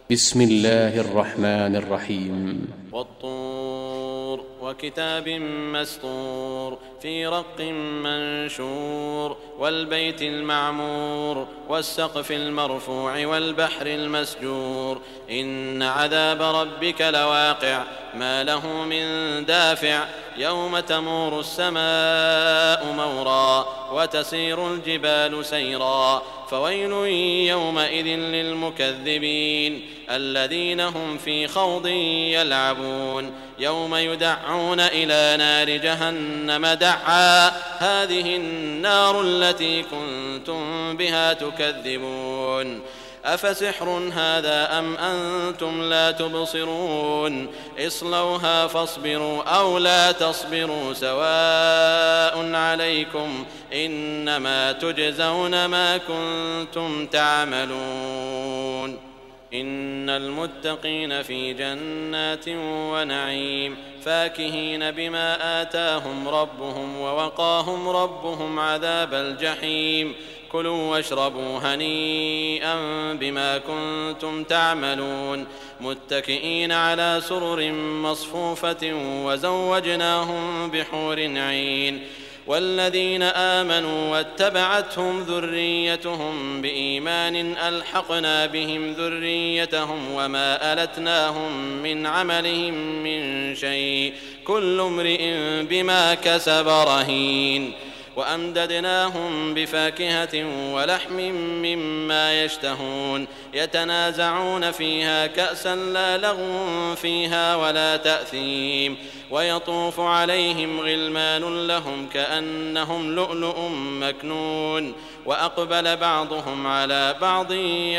بسم الله الرحمن الرحيم. والطور وكتاب مسطور في رق منشور والبيت المعمور والسقف المرفوع والبحر المسجور إن عذاب ربك لواقع ما له من دافع يوم تمور السماء مورا وتسير الجبال سيرا فويل يومئذ للمكذبين الذين هم في خوض يلعبون يوم يدعون إلى نار جهنم دعا هذه النار التي كنتم بها تكذبون أفسحر هذا أم أنتم لا تبصرون اصلوها فاصبروا أو لا تصبروا سواء عليكم إنما تجزون ما كنتم تعملون إن المتقين في جنات ونعيم فاكهين بما آتاهم ربهم ووقاهم ربهم عذاب الجحيم كلوا واشربوا هنيئا بما كنتم تعملون متكئين على سرر مصفوفة وزوجناهم بحور عين والذين آمنوا واتبعتهم ذريتهم بإيمان ألحقنا بهم ذريتهم وما ألتناهم من عملهم من شيء كل امرئ بما كسب رهين وأمددناهم بفاكهة ولحم مما يشتهون يتنازعون فيها كأسا لا لغو فيها ولا تأثيم ويطوف عليهم غلمان لهم كأنهم لؤلؤ مكنون وأقبل بعضهم على بعض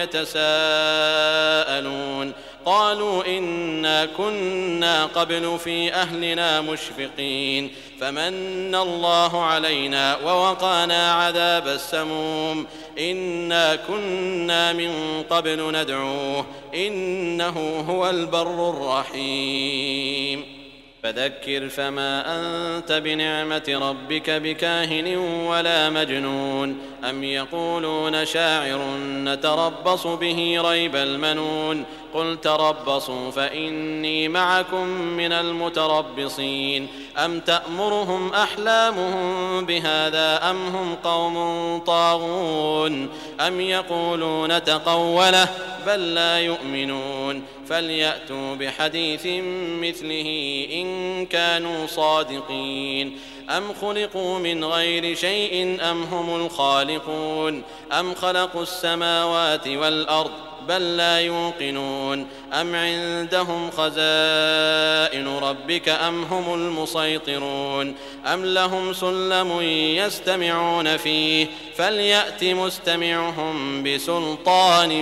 يتساءلون قالوا إنا كنا قبل في أهلنا مشفقين فمن الله علينا ووقانا عذاب السموم إنا كنا من قبل ندعوه إنه هو البر الرحيم فذكر فما أنت بنعمة ربك بكاهن ولا مجنون أم يقولون شاعر نتربص به ريب المنون قل تربصوا فإني معكم من المتربصين أم تأمرهم أحلامهم بهذا أم هم قوم طاغون أم يقولون تقوله بل لا يؤمنون فليأتوا بحديث مثله إن كانوا صادقين أم خلقوا من غير شيء أم هم الخالقون أم خلقوا السماوات والأرض بل لا يوقنون أم عندهم خزائن ربك أم هم المسيطرون أم لهم سلم يستمعون فيه فليأت مستمعهم بسلطان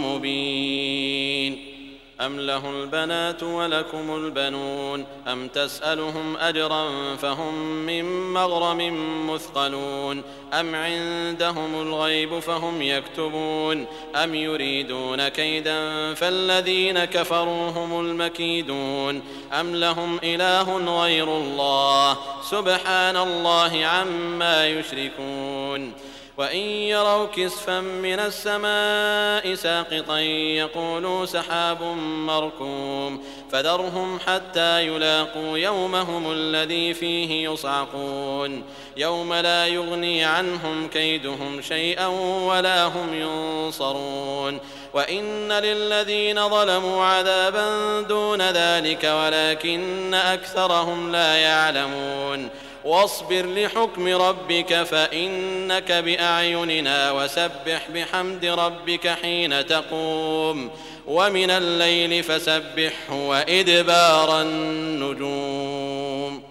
مبين أم له البنات ولكم البنون أم تسألهم أجرا فهم من مغرم مثقلون أم عندهم الغيب فهم يكتبون أم يريدون كيدا فالذين كفروا هم المكيدون أم لهم إله غير الله سبحان الله عما يشركون وإن يروا كسفا من السماء ساقطا يقولوا سحاب مركوم فذرهم حتى يلاقوا يومهم الذي فيه يصعقون يوم لا يغني عنهم كيدهم شيئا ولا هم ينصرون وإن للذين ظلموا عذابا دون ذلك ولكن أكثرهم لا يعلمون واصبر لحكم ربك فإنك بأعيننا وسبح بحمد ربك حين تقوم ومن الليل فسبحه وإدبار النجوم